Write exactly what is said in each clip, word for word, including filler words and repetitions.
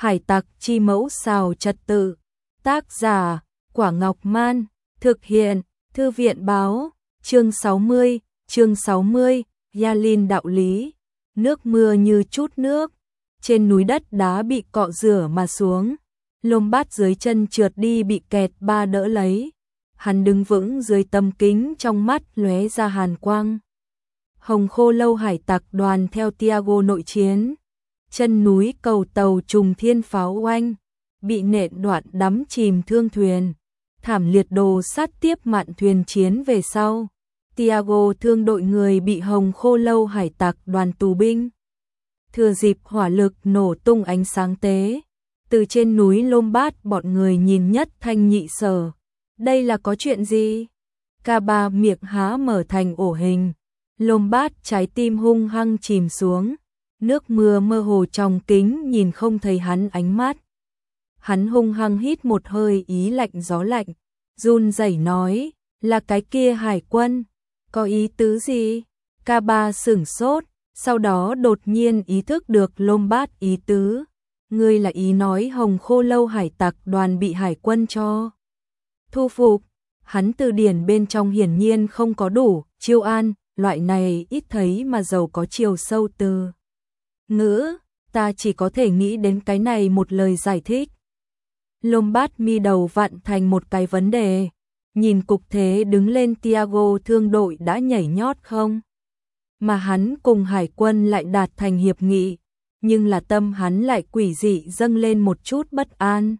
Hải tặc chi mẫu xào trật tự. Tác giả, Quả Ngọc Man. Thực hiện, Thư viện báo. Chương sáu mươi, chương sáu mươi, Yalin đạo lý. Nước mưa như chút nước. Trên núi đất đá bị cọ rửa mà xuống. Lombat dưới chân trượt đi bị kẹt ba đỡ lấy. Hắn đứng vững dưới tấm kính, trong mắt lóe ra hàn quang. Hồng Khô Lâu hải tặc đoàn theo Tiago nội chiến. Chân núi cầu tàu trùng thiên pháo oanh, bị nện đoạn đắm chìm thương thuyền. Thảm liệt đồ sát tiếp mạn thuyền chiến về sau. Tiago thương đội người bị Hồng Khô Lâu hải tặc đoàn tù binh. Thừa dịp hỏa lực nổ tung ánh sáng tế. Từ trên núi Lombat bọn người nhìn nhất thanh nhị sở. Đây là có chuyện gì? Ca ba miệng há mở thành ổ hình. Lombat trái tim hung hăng chìm xuống. Nước mưa mơ hồ trong kính nhìn không thấy hắn ánh mắt. Hắn hung hăng hít một hơi ý lạnh gió lạnh. Run rẩy nói, là cái kia hải quân. Có ý tứ gì? Ca ba sửng sốt, sau đó đột nhiên ý thức được Lombat ý tứ. Ngươi là ý nói Hồng Khô Lâu hải tặc đoàn bị hải quân cho thu phục. Hắn từ điển bên trong hiển nhiên không có đủ, chiêu an, loại này ít thấy mà giàu có chiều sâu từ ngữ, ta chỉ có thể nghĩ đến cái này một lời giải thích. Lombat mi đầu vặn thành một cái vấn đề, nhìn cục thế đứng lên Tiago thương đội đã nhảy nhót không? Mà hắn cùng hải quân lại đạt thành hiệp nghị, nhưng là tâm hắn lại quỷ dị dâng lên một chút bất an.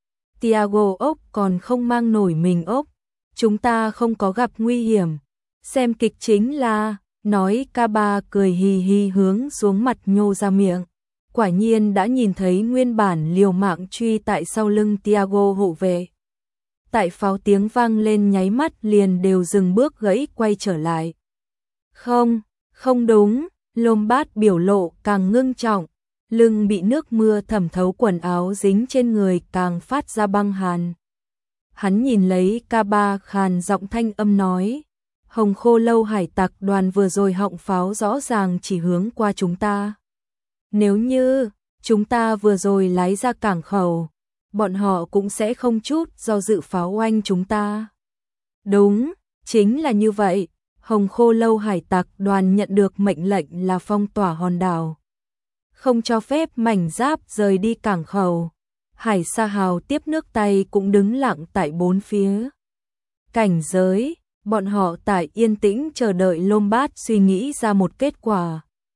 Tiago ốc còn không mang nổi mình ốc, chúng ta không có gặp nguy hiểm. Xem kịch chính là, nói ca ba cười hì hì hướng xuống mặt nhô ra miệng. Quả nhiên đã nhìn thấy nguyên bản liều mạng truy tại sau lưng Tiago hộ vệ. Tại pháo tiếng vang lên nháy mắt liền đều dừng bước gãy quay trở lại. Không, không đúng, Lombat biểu lộ càng ngưng trọng. Lưng bị nước mưa thẩm thấu, quần áo dính trên người càng phát ra băng hàn. Hắn nhìn lấy ca ba khàn giọng thanh âm nói. Hồng Khô Lâu hải tặc đoàn vừa rồi họng pháo rõ ràng chỉ hướng qua chúng ta. Nếu như chúng ta vừa rồi lái ra cảng khẩu, bọn họ cũng sẽ không chút do dự pháo oanh chúng ta. Đúng, chính là như vậy. Hồng Khô Lâu hải tặc đoàn nhận được mệnh lệnh là phong tỏa hòn đảo, không cho phép mảnh giáp rời đi cảng khẩu. Hải Sa Hào tiếp nước tay cũng đứng lặng tại bốn phía cảnh giới. Bọn họ tại yên tĩnh chờ đợi Lombat suy nghĩ ra một kết quả.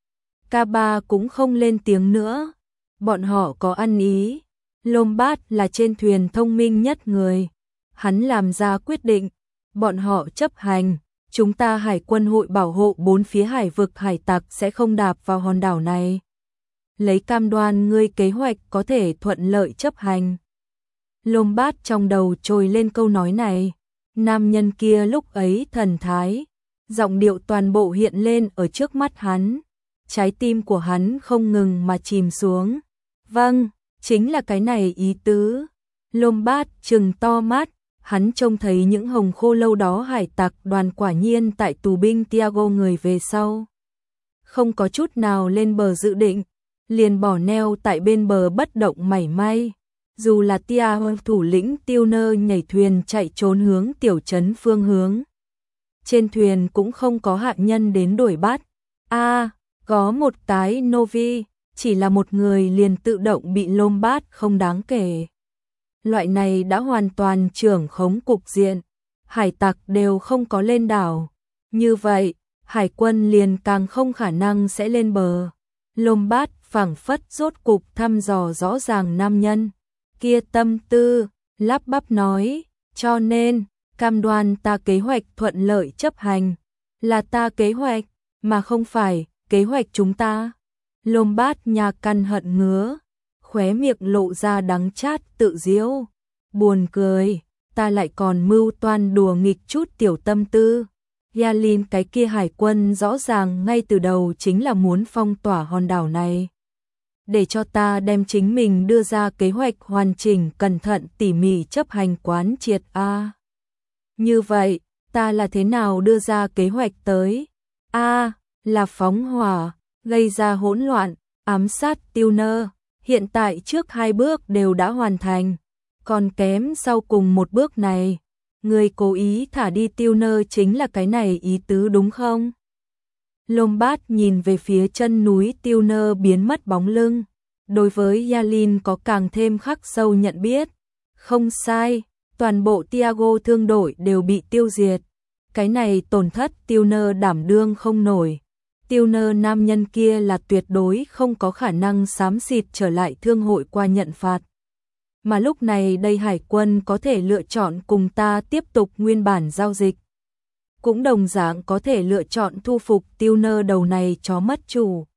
Ca ba cũng không lên tiếng nữa. Bọn họ có ăn ý. Lombat là trên thuyền thông minh nhất người. Hắn làm ra quyết định. Bọn họ chấp hành. Chúng ta hải quân hội bảo hộ bốn phía hải vực, hải tặc sẽ không đạp vào hòn đảo này. Lấy cam đoan ngươi kế hoạch có thể thuận lợi chấp hành. Lombat trong đầu trồi lên câu nói này. Nam nhân kia lúc ấy thần thái, giọng điệu toàn bộ hiện lên ở trước mắt hắn. Trái tim của hắn không ngừng mà chìm xuống. Vâng, chính là cái này ý tứ. Lombat trừng to mắt, hắn trông thấy những Hồng Khô Lâu đó hải tặc đoàn quả nhiên tại tù binh Tiago người về sau. Không có chút nào lên bờ dự định, liền bỏ neo tại bên bờ bất động mảy may. Dù là Tiago thủ lĩnh Tiêu Nơ nhảy thuyền chạy trốn hướng tiểu trấn phương hướng. Trên thuyền cũng không có hạ nhân đến đuổi bắt. A, à, có một cái Novi, chỉ là một người liền tự động bị Lombat không đáng kể. Loại này đã hoàn toàn trưởng khống cục diện. Hải tặc đều không có lên đảo. Như vậy, hải quân liền càng không khả năng sẽ lên bờ. Lombat phảng phất rốt cục thăm dò rõ ràng nam nhân kia tâm tư, lắp bắp nói, cho nên, cam đoan ta kế hoạch thuận lợi chấp hành, là ta kế hoạch, mà không phải kế hoạch chúng ta. Lombat nhà căn hận ngứa, khóe miệng lộ ra đắng chát tự giễu, buồn cười, ta lại còn mưu toan đùa nghịch chút tiểu tâm tư. Yalin cái kia hải quân rõ ràng ngay từ đầu chính là muốn phong tỏa hòn đảo này. Để cho ta đem chính mình đưa ra kế hoạch hoàn chỉnh, cẩn thận tỉ mỉ chấp hành quán triệt a. À, như vậy, ta là thế nào đưa ra kế hoạch tới? A, à, là phóng hỏa, gây ra hỗn loạn, ám sát Tiêu Nơ. Hiện tại trước hai bước đều đã hoàn thành, còn kém sau cùng một bước này. Người cố ý thả đi Tiêu Nơ chính là cái này ý tứ đúng không? Lombard nhìn về phía chân núi Tiêu Nơ biến mất bóng lưng. Đối với Yalin có càng thêm khắc sâu nhận biết. Không sai, toàn bộ Tiago thương đội đều bị tiêu diệt. Cái này tổn thất Tiêu Nơ đảm đương không nổi. Tiêu Nơ nam nhân kia là tuyệt đối không có khả năng xám xịt trở lại thương hội qua nhận phạt. Mà lúc này đây hải quân có thể lựa chọn cùng ta tiếp tục nguyên bản giao dịch. Cũng đồng dạng có thể lựa chọn thu phục Tiêu Nơ đầu này chó mất chủ.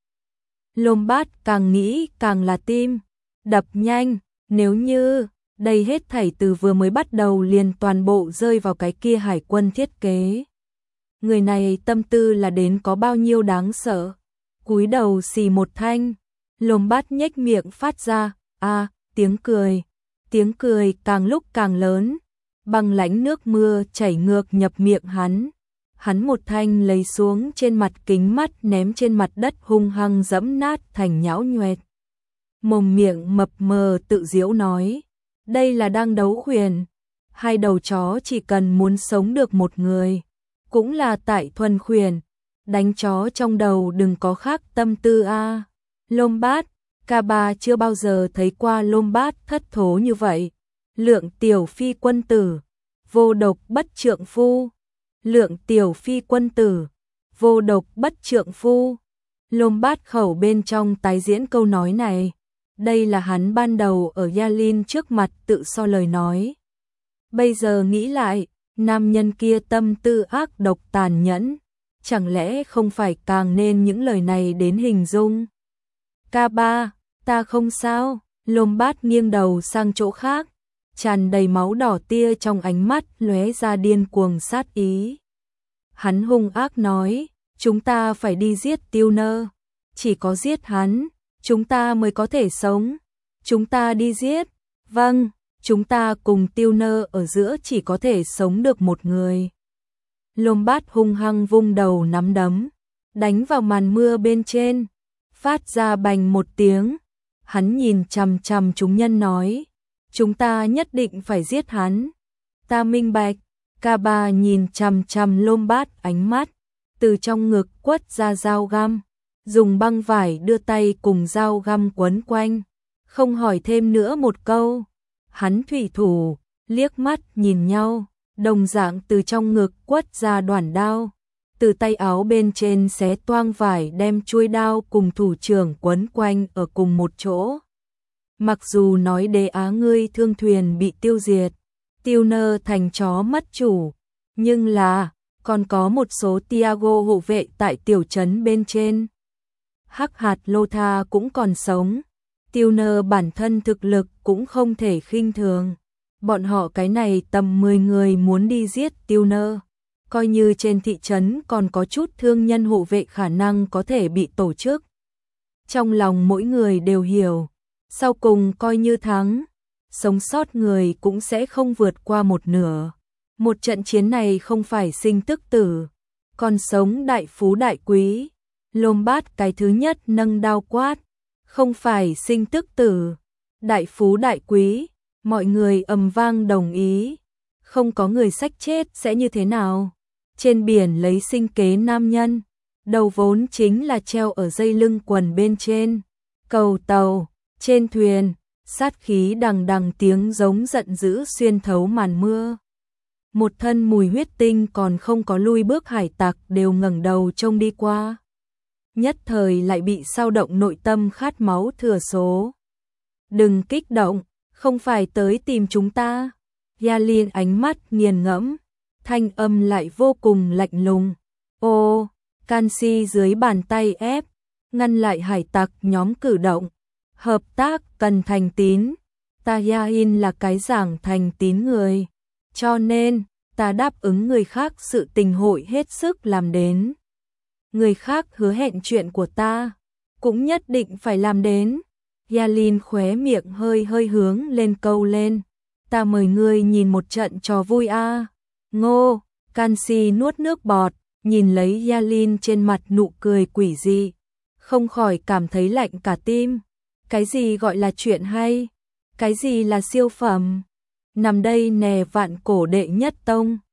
Lombard càng nghĩ càng là tim đập nhanh, nếu như đây hết thảy từ vừa mới bắt đầu liền toàn bộ rơi vào cái kia hải quân thiết kế. Người này tâm tư là đến có bao nhiêu đáng sợ. Cúi đầu xì một thanh, Lombard nhếch miệng phát ra, a tiếng cười. Tiếng cười càng lúc càng lớn, băng lãnh nước mưa chảy ngược nhập miệng hắn. Hắn một thanh lấy xuống trên mặt kính mắt ném trên mặt đất hung hăng dẫm nát thành nhão nhoẹt. Mồm miệng mập mờ tự giễu nói, đây là đang đấu khuyển. Hai đầu chó chỉ cần muốn sống được một người, cũng là tại thuần khuyển. Đánh chó trong đầu đừng có khác tâm tư a. À. Lombard, ca ba chưa bao giờ thấy qua Lombard thất thố như vậy. Lượng tiểu phi quân tử, vô độc bất trượng phu. Lượng tiểu phi quân tử, vô độc bất trượng phu. Lombard khẩu bên trong tái diễn câu nói này. Đây là hắn ban đầu ở Yalin trước mặt tự so lời nói. Bây giờ nghĩ lại, nam nhân kia tâm tư ác độc tàn nhẫn. Chẳng lẽ không phải càng nên những lời này đến hình dung? ca ba, ta không sao. Lombard nghiêng đầu sang chỗ khác. Tràn đầy máu đỏ tia trong ánh mắt lóe ra điên cuồng sát ý. Hắn hung ác nói, chúng ta phải đi giết Tiêu Nơ. Chỉ có giết hắn, chúng ta mới có thể sống. Chúng ta đi giết. Vâng, chúng ta cùng Tiêu Nơ ở giữa chỉ có thể sống được một người. Lombard hung hăng vung đầu nắm đấm, đánh vào màn mưa bên trên, phát ra bành một tiếng. Hắn nhìn chằm chằm chúng nhân nói, chúng ta nhất định phải giết hắn. Ta minh bạch. ca ba nhìn chằm chằm Lombard ánh mắt, từ trong ngực quất ra dao găm, dùng băng vải đưa tay cùng dao găm quấn quanh, không hỏi thêm nữa một câu. Hắn thủy thủ, liếc mắt nhìn nhau, đồng dạng từ trong ngực quất ra đoạn đao, từ tay áo bên trên xé toang vải đem chuôi đao cùng thủ trưởng quấn quanh ở cùng một chỗ. Mặc dù nói đế á ngươi thương thuyền bị tiêu diệt, Tiêu Nơ thành chó mất chủ, nhưng là, còn có một số Tiago hộ vệ tại tiểu trấn bên trên. Hắc hạt lô tha cũng còn sống, Tiêu Nơ bản thân thực lực cũng không thể khinh thường. Bọn họ cái này tầm mười người muốn đi giết Tiêu Nơ, coi như trên thị trấn còn có chút thương nhân hộ vệ khả năng có thể bị tổ chức. Trong lòng mỗi người đều hiểu, sau cùng coi như thắng, sống sót người cũng sẽ không vượt qua một nửa. Một trận chiến này không phải sinh tức tử, còn sống đại phú đại quý. Lombard cái thứ nhất nâng đao quát, không phải sinh tức tử, đại phú đại quý. Mọi người ầm vang đồng ý. Không có người sách chết sẽ như thế nào? Trên biển lấy sinh kế nam nhân, đầu vốn chính là treo ở dây lưng quần bên trên. Cầu tàu, trên thuyền, sát khí đằng đằng tiếng giống giận dữ xuyên thấu màn mưa. Một thân mùi huyết tinh còn không có lui bước hải tặc đều ngẩng đầu trông đi qua. Nhất thời lại bị sao động nội tâm khát máu thừa số. Đừng kích động, không phải tới tìm chúng ta. Yalin ánh mắt nghiền ngẫm, thanh âm lại vô cùng lạnh lùng. Ô, Canxi dưới bàn tay ép, ngăn lại hải tặc nhóm cử động. Hợp tác cần thành tín. Ta Yalin là cái giảng thành tín người. Cho nên, ta đáp ứng người khác sự tình hội hết sức làm đến. Người khác hứa hẹn chuyện của ta, cũng nhất định phải làm đến. Yalin khóe miệng hơi hơi hướng lên câu lên. Ta mời ngươi nhìn một trận trò vui a. À. Ngô, Canxi nuốt nước bọt, nhìn lấy Yalin trên mặt nụ cười quỷ dị, không khỏi cảm thấy lạnh cả tim. Cái gì gọi là chuyện hay? Cái gì là siêu phẩm? Nằm đây nè vạn cổ đệ nhất tông.